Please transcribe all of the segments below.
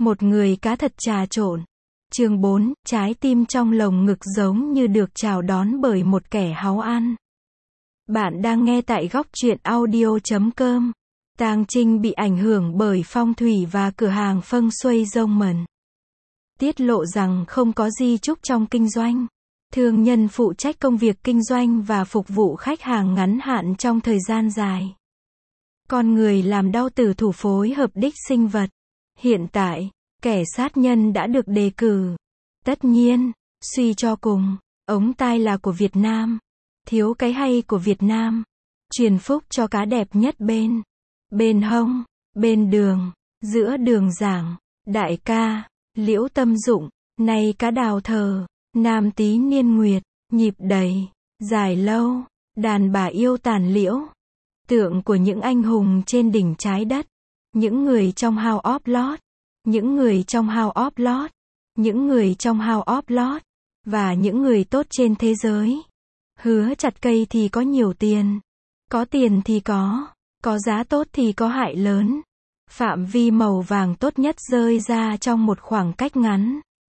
Một người cá thật trà trộn. Chương 4, trái tim trong lồng ngực giống như được chào đón bởi một kẻ háu ăn. Bạn đang nghe tại góc truyện audio.com. Tang Trinh bị ảnh hưởng bởi phong thủy và cửa hàng feng shui rông mần. Tiết lộ rằng không có di chúc trong kinh doanh. Thương nhân phụ trách công việc kinh doanh và phục vụ khách hàng ngắn hạn trong thời gian dài. Con người làm đau tử thủ phối hợp đích sinh vật. Hiện tại, kẻ sát nhân đã được đề cử. Tất nhiên, suy cho cùng, ống tai là của Việt Nam. Thiếu cái hay của Việt Nam. Truyền phúc cho cá đẹp nhất bên hông, bên đường, giữa đường giảng. Đại ca, Liễu Tâm Dụng, nay cá đào thờ, nam tí niên nguyệt, nhịp đầy, dài lâu, đàn bà yêu tàn liễu. Tượng của những anh hùng trên đỉnh trái đất. Những người trong House of Lords. Những người trong House of Lords. Những người trong House of Lords. Và những người tốt trên thế giới. Hứa chặt cây thì có nhiều tiền. Có tiền thì có giá tốt thì có hại lớn. Phạm vi màu vàng tốt nhất rơi ra trong một khoảng cách ngắn.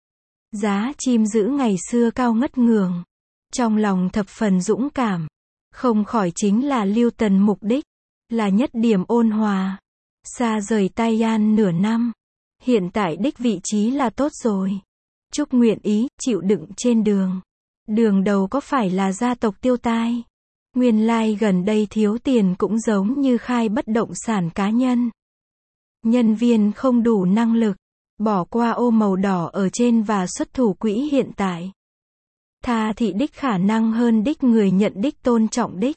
Giá chim giữ ngày xưa cao ngất ngường. Trong lòng thập phần dũng cảm. Không khỏi chính là Lưu Tần mục đích. Là nhất điểm ôn hòa. Xa rời Taiwan nửa năm. Hiện tại đích vị trí là tốt rồi. Chúc nguyện ý, chịu đựng trên đường. Đường đầu có phải là gia tộc Tiêu Tai? Nguyên lai gần đây thiếu tiền cũng giống như khai bất động sản cá nhân. Nhân viên không đủ năng lực. Bỏ qua ô màu đỏ ở trên và xuất thủ quỹ hiện tại. Tha thị đích khả năng hơn đích người nhận đích tôn trọng đích.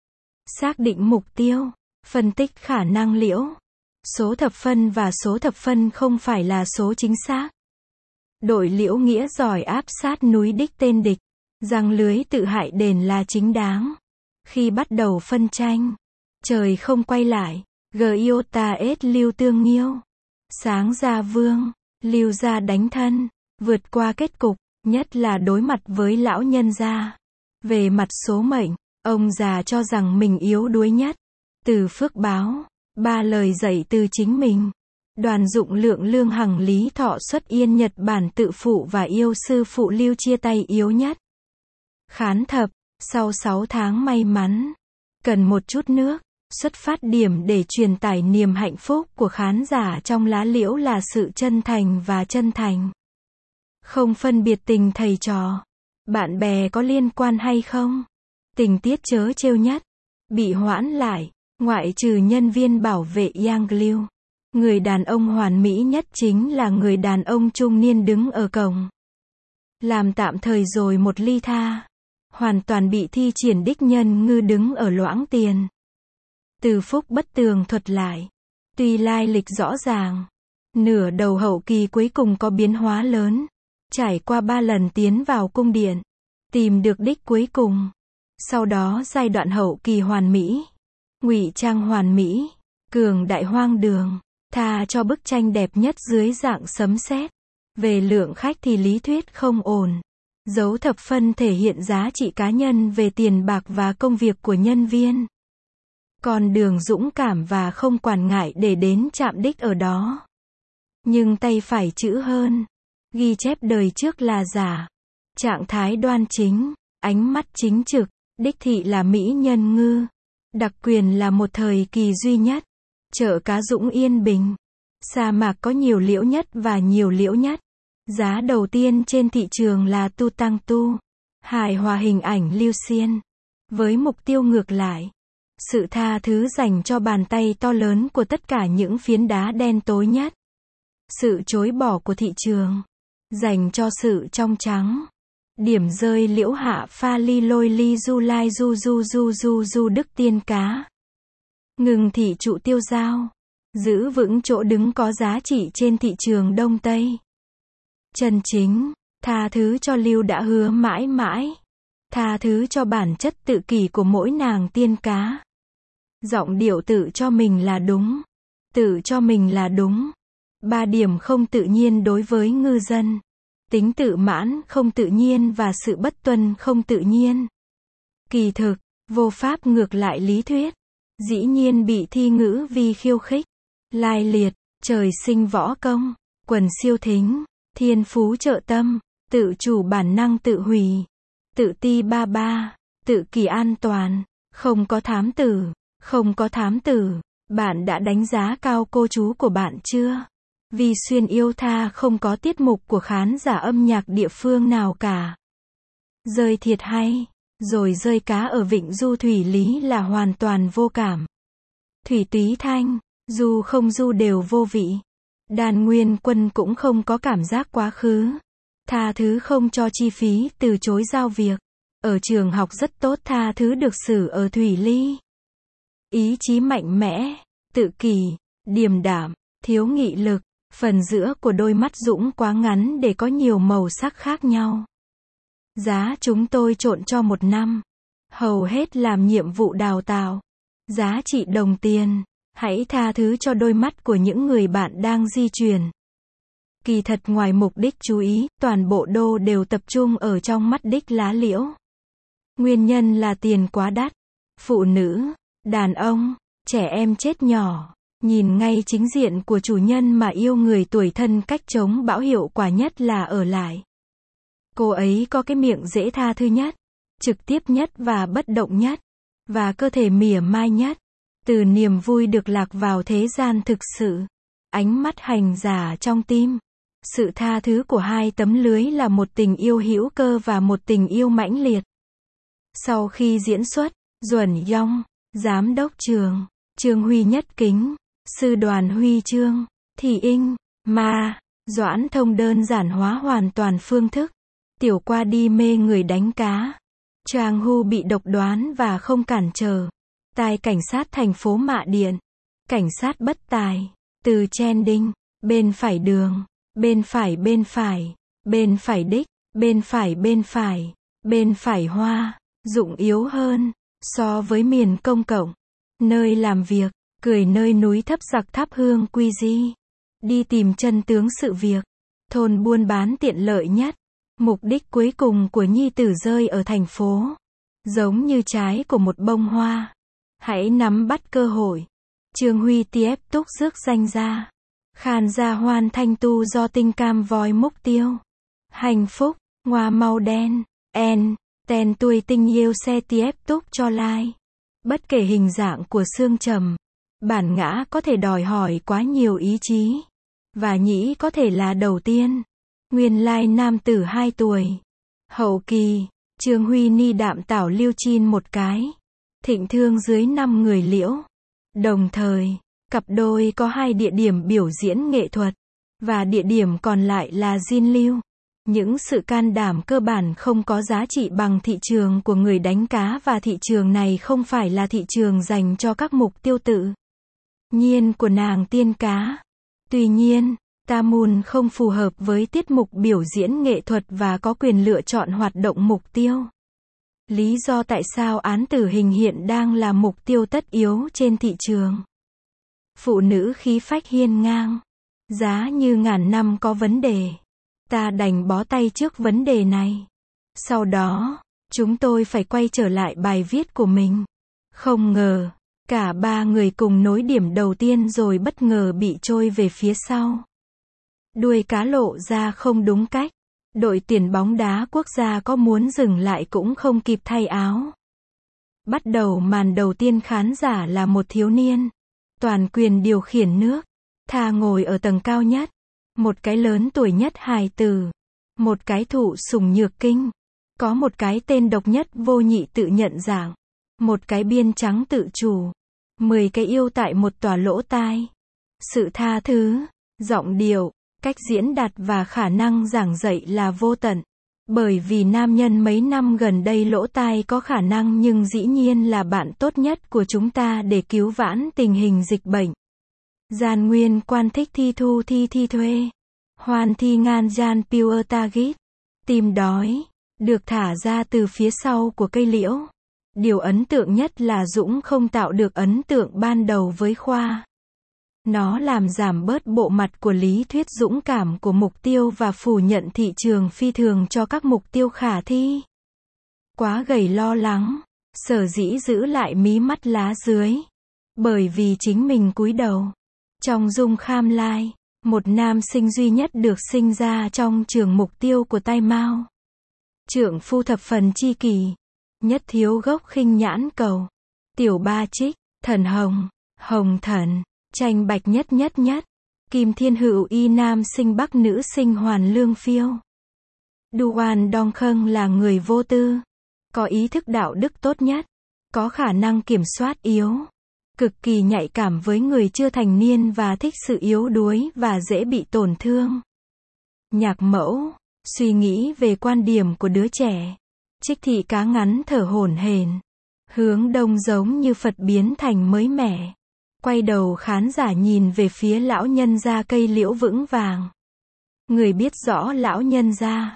Xác định mục tiêu. Phân tích khả năng liễu. Số thập phân và số thập phân không phải là số chính xác. Đội liễu nghĩa giỏi áp sát núi đích tên địch. Răng lưới tự hại đền là chính đáng. Khi bắt đầu phân tranh. Trời không quay lại. Giota ết Lưu tương nghiêu. Sáng ra vương. Lưu ra đánh thân. Vượt qua kết cục. Nhất là đối mặt với lão nhân gia. Về mặt số mệnh, ông già cho rằng mình yếu đuối nhất. Từ phước báo. 3 lời dạy từ chính mình. Đoàn Dụng Lượng Lương Hằng Lý Thọ Xuất Yên Nhật Bản tự phụ và yêu sư phụ Lưu chia tay yếu nhất. Khán thập, sau 6 tháng may mắn. Cần một chút nước. Xuất phát điểm để truyền tải niềm hạnh phúc của khán giả trong lá liễu là sự chân thành và chân thành. Không phân biệt tình thầy trò. Bạn bè có liên quan hay không? Tình tiết trớ trêu nhất. Bị hoãn lại. Ngoại trừ nhân viên bảo vệ Yang Liu. Người đàn ông hoàn mỹ nhất chính là người đàn ông trung niên đứng ở cổng. Làm tạm thời rồi một ly tha. Hoàn toàn bị thi triển đích nhân ngư đứng ở loãng tiền. Từ Phúc bất tường thuật lại. Tuy lai lịch rõ ràng. Nửa đầu hậu kỳ cuối cùng có biến hóa lớn. Trải qua 3 lần tiến vào cung điện. Tìm được đích cuối cùng. Sau đó giai đoạn hậu kỳ hoàn mỹ. Ngụy trang hoàn mỹ. Cường đại hoang đường. Tha cho bức tranh đẹp nhất dưới dạng sấm sét. Về lượng khách thì lý thuyết không ổn. Dấu thập phân thể hiện giá trị cá nhân về tiền bạc và công việc của nhân viên. Con đường dũng cảm và không quản ngại để đến chạm đích ở đó. Nhưng tay phải chữ hơn. Ghi chép đời trước là giả. Trạng thái đoan chính. Ánh mắt chính trực. Đích thị là mỹ nhân ngư. Đặc quyền là một thời kỳ duy nhất. Chợ cá Dũng yên bình. Sa mạc có nhiều liễu nhất và nhiều liễu nhất. Giá đầu tiên trên thị trường là tu tăng tu. Hài hòa hình ảnh Lưu Xiên. Với mục tiêu ngược lại. Sự tha thứ dành cho bàn tay to lớn của tất cả những phiến đá đen tối nhất. Sự chối bỏ của thị trường. Dành cho sự trong trắng. Điểm rơi liễu hạ pha ly lôi ly du lai du đức tiên cá. Ngừng thị trụ tiêu giao. Giữ vững chỗ đứng có giá trị trên thị trường Đông Tây. Chân chính. Tha thứ cho Lưu đã hứa mãi mãi. Tha thứ cho bản chất tự kỷ của mỗi nàng tiên cá. Giọng điệu tự cho mình là đúng. Tự cho mình là đúng. 3 điểm không tự nhiên đối với ngư dân. Tính tự mãn không tự nhiên và sự bất tuân không tự nhiên. Kỳ thực, vô pháp ngược lại lý thuyết. Dĩ nhiên bị thi ngữ vì khiêu khích. Lai liệt, trời sinh võ công. quần siêu thính, thiên phú trợ tâm, tự chủ bản năng tự hủy, tự ti ba ba, tự kỷ an toàn, không có thám tử, không có thám tử. Bạn đã đánh giá cao cô chú của bạn chưa? Vì xuyên yêu tha không có tiết mục của khán giả âm nhạc địa phương nào cả. Rơi thiệt hay, rồi rơi cá ở vịnh du Thủy Lý là hoàn toàn vô cảm. Thủy Túy Thanh, du không du đều vô vị. Đàn Nguyên Quân cũng không có cảm giác quá khứ. Tha thứ không cho chi phí, từ chối giao việc. Ở trường học rất tốt, tha thứ được xử ở Thủy Ly. Ý chí mạnh mẽ, tự kỷ, điềm đạm, thiếu nghị lực. Phần giữa của đôi mắt Dũng quá ngắn để có nhiều màu sắc khác nhau. Giá chúng tôi trộn cho 1 năm. Hầu hết làm nhiệm vụ đào tạo. Giá trị đồng tiền. Hãy tha thứ cho đôi mắt của những người bạn đang di chuyển. Kỳ thật ngoài mục đích chú ý, toàn bộ đô đều tập trung ở trong mắt đích lá liễu. Nguyên nhân là tiền quá đắt. Phụ nữ, đàn ông, trẻ em chết nhỏ. Nhìn ngay chính diện của chủ nhân mà yêu người tuổi thân cách chống bão hiệu quả nhất là ở lại. Cô ấy có cái miệng dễ tha thứ nhất, trực tiếp nhất và bất động nhất, và cơ thể mỉa mai nhất. Từ niềm vui được lạc vào thế gian thực sự, ánh mắt hành giả trong tim. Sự tha thứ của 2 tấm lưới là một tình yêu hữu cơ và một tình yêu mãnh liệt. Sau khi diễn xuất, Duẩn Yong, Giám đốc trường, Trương Huy Nhất Kính, Sư đoàn Huy Chương, Thị Inh, Ma, Doãn Thông đơn giản hóa hoàn toàn phương thức. Tiểu Qua đi mê người đánh cá. Trang Hu bị độc đoán và không cản trở. Tài cảnh sát thành phố Mạ Điện. Cảnh sát bất tài. Từ Chen Đinh. Bên phải đường. Bên phải bên phải. Bên phải đích. Bên phải bên phải. Bên phải hoa. Dụng yếu hơn. So với miền công cộng. Nơi làm việc. Cười nơi núi thấp giặc thắp hương quy di. Đi tìm chân tướng sự việc. Thôn buôn bán tiện lợi nhất. Mục đích cuối cùng của nhi tử rơi ở thành phố. Giống như trái của một bông hoa. Hãy nắm bắt cơ hội. Trương Huy tiếp túc rước danh ra. Khàn ra hoan thanh tu do tinh cam voi mục tiêu. Hạnh phúc, ngoa màu đen, ten tuổi tình yêu xe tiếp túc cho lai. Bất kể hình dạng của xương trầm. Bản ngã có thể đòi hỏi quá nhiều ý chí. Và nhĩ có thể là đầu tiên. Nguyên lai nam tử 2 tuổi. Hậu kỳ, Trương Huy ni đạm tảo liêu chin một cái. Thịnh thương dưới 5 người liễu. Đồng thời, cặp đôi có 2 địa điểm biểu diễn nghệ thuật. Và địa điểm còn lại là diên lưu. Những sự can đảm cơ bản không có giá trị bằng thị trường của người đánh cá và thị trường này không phải là thị trường dành cho các mục tiêu tự nhiên của nàng tiên cá. Tuy nhiên, Tamun không phù hợp với tiết mục biểu diễn nghệ thuật và có quyền lựa chọn hoạt động mục tiêu. Lý do tại sao án tử hình hiện đang là mục tiêu tất yếu trên thị trường. Phụ nữ khí phách hiên ngang. Giá như ngàn năm có vấn đề. Ta đành bó tay trước vấn đề này. Sau đó, chúng tôi phải quay trở lại bài viết của mình. Không ngờ, cả 3 người cùng nối điểm đầu tiên rồi bất ngờ bị trôi về phía sau. Đuôi cá lộ ra không đúng cách. Đội tuyển bóng đá quốc gia có muốn dừng lại cũng không kịp thay áo. Bắt đầu màn đầu tiên khán giả là một thiếu niên. Toàn quyền điều khiển nước. Thà ngồi ở tầng cao nhất. Một cái lớn tuổi nhất hài tử. Một cái thụ sủng nhược kinh. Có một cái tên độc nhất vô nhị tự nhận dạng. Một cái biên trắng tự chủ. 10 cái yêu tại một tòa lỗ tai. Sự tha thứ, giọng điệu, cách diễn đạt và khả năng giảng dạy là vô tận. Bởi vì nam nhân mấy năm gần đây lỗ tai có khả năng nhưng dĩ nhiên là bạn tốt nhất của chúng ta để cứu vãn tình hình dịch bệnh. Gian nguyên quan thích thi thu thi thuê. Hoàn thi ngan gian piu tagit. Tim đói, được thả ra từ phía sau của cây liễu. Điều ấn tượng nhất là Dũng không tạo được ấn tượng ban đầu với Khoa. Nó làm giảm bớt bộ mặt của lý thuyết dũng cảm của mục tiêu và phủ nhận thị trường phi thường cho các mục tiêu khả thi. Quá gầy lo lắng, sở dĩ giữ lại mí mắt lá dưới. Bởi vì chính mình cúi đầu. Trong Dung Kham Lai, Một nam sinh duy nhất được sinh ra trong trường mục tiêu của Tai Mao. Trượng phu thập phần chi kỷ. Nhất thiếu gốc khinh nhãn cầu. Tiểu ba trích, thần hồng, hồng thần, tranh bạch nhất nhất nhất. Kim thiên hữu y nam sinh bắc nữ sinh hoàn lương phiêu. Duan Dong Khâng là người vô tư. Có ý thức đạo đức tốt nhất. Có khả năng kiểm soát yếu. Cực kỳ nhạy cảm với người chưa thành niên và thích sự yếu đuối và dễ bị tổn thương. Nhạc mẫu, suy nghĩ về quan điểm của đứa trẻ. Trích thị cá ngắn thở hổn hển. Hướng đông giống như Phật biến thành mới mẻ. Quay đầu khán giả nhìn về phía lão nhân gia cây liễu vững vàng. Người biết rõ lão nhân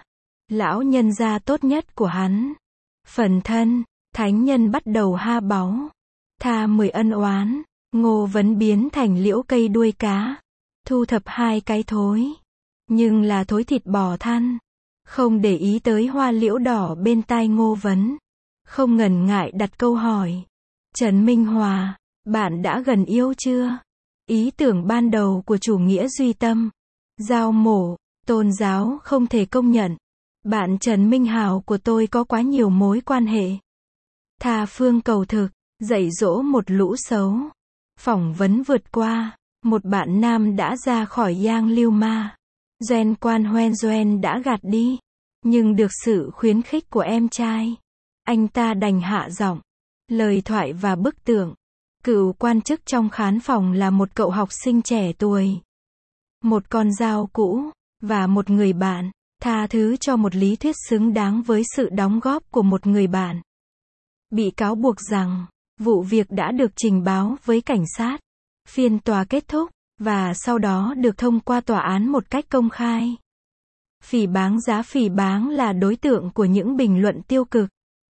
gia tốt nhất của hắn. Phần thân, thánh nhân bắt đầu ha báu. Tha 10 ân oán, Ngô Vấn biến thành liễu cây đuôi cá. Thu thập 2 cái thối. Nhưng là thối thịt bò than. Không để ý tới hoa liễu đỏ bên tai Ngô Vấn. Không ngần ngại đặt câu hỏi. Trần Minh Hòa, bạn đã gần yêu chưa? Ý tưởng ban đầu của chủ nghĩa duy tâm. Giao mổ, tôn giáo không thể công nhận. Bạn Trần Minh Hào của tôi có quá nhiều mối quan hệ. Tha phương cầu thực, dạy dỗ một lũ xấu. Phỏng vấn vượt qua, một bạn nam đã ra khỏi Giang Lưu Ma. Doan Quan Hoen Doan đã gạt đi. Nhưng được sự khuyến khích của em trai. Anh ta đành hạ giọng. Lời thoại và bức tượng. Cựu quan chức trong khán phòng là một cậu học sinh trẻ tuổi. Một con dao cũ, và một người bạn. Tha thứ cho một lý thuyết xứng đáng với sự đóng góp của một người bạn. Bị cáo buộc rằng, vụ việc đã được trình báo với cảnh sát. Phiên tòa kết thúc, và sau đó được thông qua tòa án một cách công khai. Phỉ báng là đối tượng của những bình luận tiêu cực.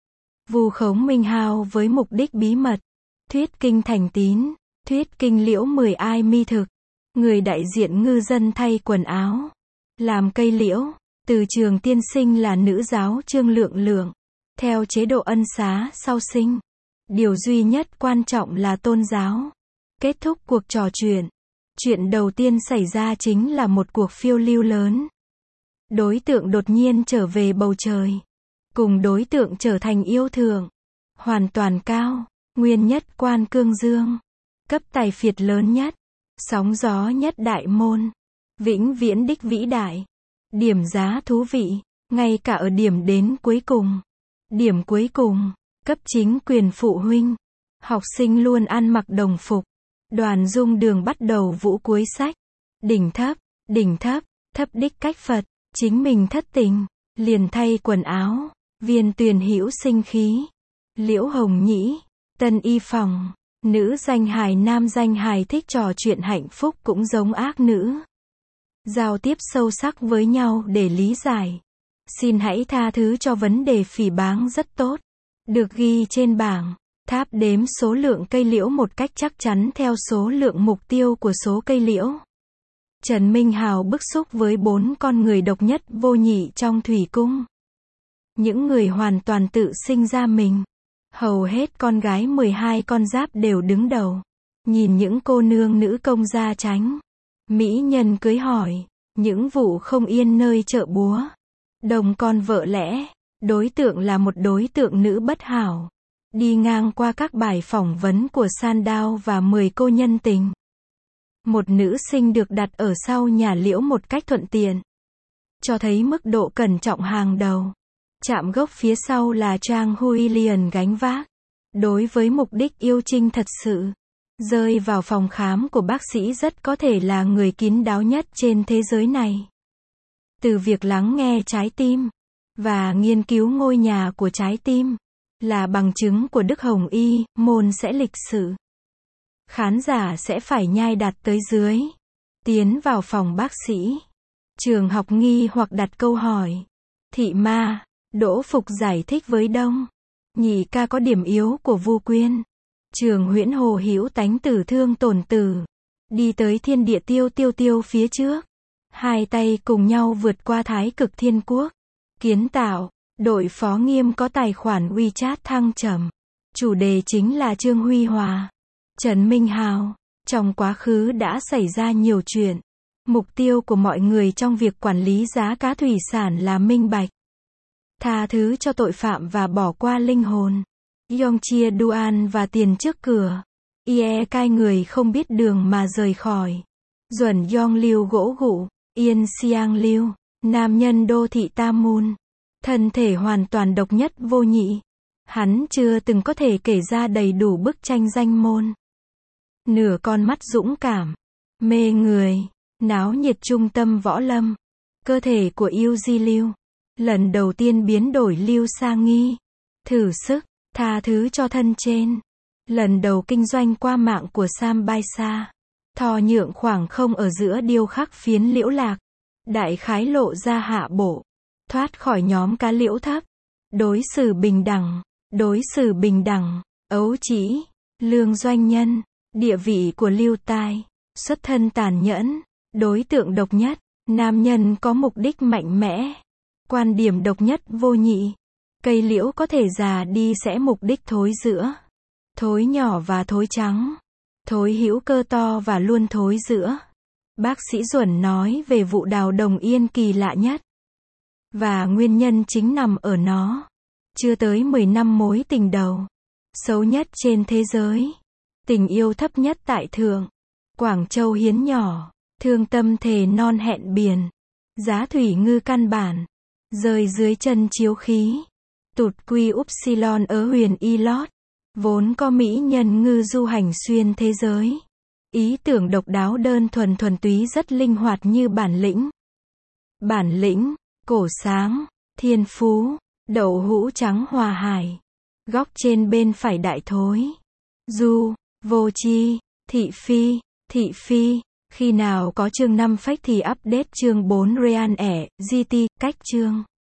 Vu khống Minh Hao với mục đích bí mật. Thuyết kinh thành tín, thuyết kinh liễu 10 ai mi thực. Người đại diện ngư dân thay quần áo. Làm cây liễu, từ trường tiên sinh là nữ giáo Trương Lượng Lượng. Theo chế độ ân xá sau sinh. Điều duy nhất quan trọng là tôn giáo. Kết thúc cuộc trò chuyện. Chuyện đầu tiên xảy ra chính là một cuộc phiêu lưu lớn. Đối tượng đột nhiên trở về bầu trời. Cùng đối tượng trở thành yêu thượng. Hoàn toàn cao. Nguyên nhất quan cương dương. Cấp tài phiệt lớn nhất. Sóng gió nhất đại môn. Vĩnh viễn đích vĩ đại. Điểm giá thú vị. Ngay cả ở điểm đến cuối cùng. Điểm cuối cùng. Cấp chính quyền phụ huynh. Học sinh luôn ăn mặc đồng phục. Đoàn dung đường bắt đầu vũ cuối sách. Đỉnh thấp, thấp đích cách Phật. Chính mình thất tình. Liền thay quần áo. Viên tuyền hữu sinh khí. Liễu hồng nhĩ. Tân y phòng. Nữ danh hài nam danh hài thích trò chuyện hạnh phúc cũng giống ác nữ. Giao tiếp sâu sắc với nhau để lý giải. Xin hãy tha thứ cho vấn đề phỉ báng rất tốt. Được ghi trên bảng. Tháp đếm số lượng cây liễu một cách chắc chắn theo số lượng mục tiêu của số cây liễu. Trần Minh Hào bức xúc với 4 con người độc nhất vô nhị trong thủy cung. Những người hoàn toàn tự sinh ra mình. Hầu hết con gái 12 con giáp đều đứng đầu. Nhìn những cô nương nữ công gia tránh. Mỹ nhân cưới hỏi. Những vụ không yên nơi chợ búa. Đồng con vợ lẽ. Đối tượng là một đối tượng nữ bất hảo. Đi ngang qua các bài phỏng vấn của Sandow và 10 cô nhân tình. Một nữ sinh được đặt ở sau nhà liễu một cách thuận tiện. Cho thấy mức độ cẩn trọng hàng đầu. Chạm gốc phía sau là Trang Huilian gánh vác. Đối với mục đích yêu Trinh thật sự. Rơi vào phòng khám của bác sĩ rất có thể là người kín đáo nhất trên thế giới này. Từ việc lắng nghe trái tim. Và nghiên cứu ngôi nhà của trái tim. Là bằng chứng của Đức Hồng Y, môn sẽ lịch sự. Khán giả sẽ phải nhai đặt tới dưới. Tiến vào phòng bác sĩ. Trường học nghi hoặc đặt câu hỏi. Thị ma, Đỗ Phục giải thích với Đông. Nhị ca có điểm yếu của Vu Quyên. Trường Huyễn Hồ hữu tánh tử thương tổn tử. Đi tới thiên địa tiêu phía trước. Hai tay cùng nhau vượt qua thái cực thiên quốc. Kiến tạo. Đội phó nghiêm có tài khoản WeChat thăng trầm. Chủ đề chính là Trương Huy Hòa. Trần Minh Hào. Trong quá khứ đã xảy ra nhiều chuyện. Mục tiêu của mọi người trong việc quản lý giá cả thủy sản là minh bạch, tha thứ cho tội phạm và bỏ qua linh hồn. Yongchia Duan và tiền trước cửa. Ie cai người không biết đường mà rời khỏi. Duẩn Yong Liu gỗ gụ. Yên Xiang Liu. Nam nhân đô thị Tamun. Thân thể hoàn toàn độc nhất vô nhị. Hắn chưa từng có thể kể ra đầy đủ bức tranh danh môn. Nửa con mắt dũng cảm, mê người, náo nhiệt trung tâm võ lâm. Cơ thể của Yêu Di Lưu. Lần đầu tiên biến đổi Lưu Sa Nghi. Thử sức, tha thứ cho thân trên. Lần đầu kinh doanh qua mạng của Sam Bai Sa. Thò nhượng khoảng không ở giữa điêu khắc phiến liễu lạc. Đại khái lộ ra hạ bộ. Thoát khỏi nhóm cá liễu thấp. Đối xử bình đẳng. Đối xử bình đẳng. Ấu trĩ. Lương doanh nhân. Địa vị của Lưu Tai. Xuất thân tàn nhẫn. Đối tượng độc nhất. Nam nhân có mục đích mạnh mẽ. Quan điểm độc nhất vô nhị. Cây liễu có thể già đi sẽ mục đích thối giữa. Thối nhỏ và thối trắng. Thối hữu cơ to và luôn thối giữa. Bác sĩ Duẩn nói về vụ đào đồng yên kỳ lạ nhất. Và nguyên nhân chính nằm ở nó. Chưa tới 10 năm mối tình đầu. Xấu nhất trên thế giới. Tình yêu thấp nhất tại thượng. Quảng Châu hiến nhỏ. Thương tâm thề non hẹn biển. Giá thủy ngư căn bản. Rơi dưới chân chiếu khí. Tụt quy upsilon ở huyền Ilot. Vốn có mỹ nhân ngư du hành xuyên thế giới. Ý tưởng độc đáo đơn thuần thuần túy rất linh hoạt như bản lĩnh. Bản lĩnh, cổ sáng, thiên phú, đậu hũ trắng hòa hải. Góc trên bên phải đại thối. Du, vô chi, thị phi. Khi nào có chương 5 phách thì update chương 4 Real ẻ, GT, cách chương.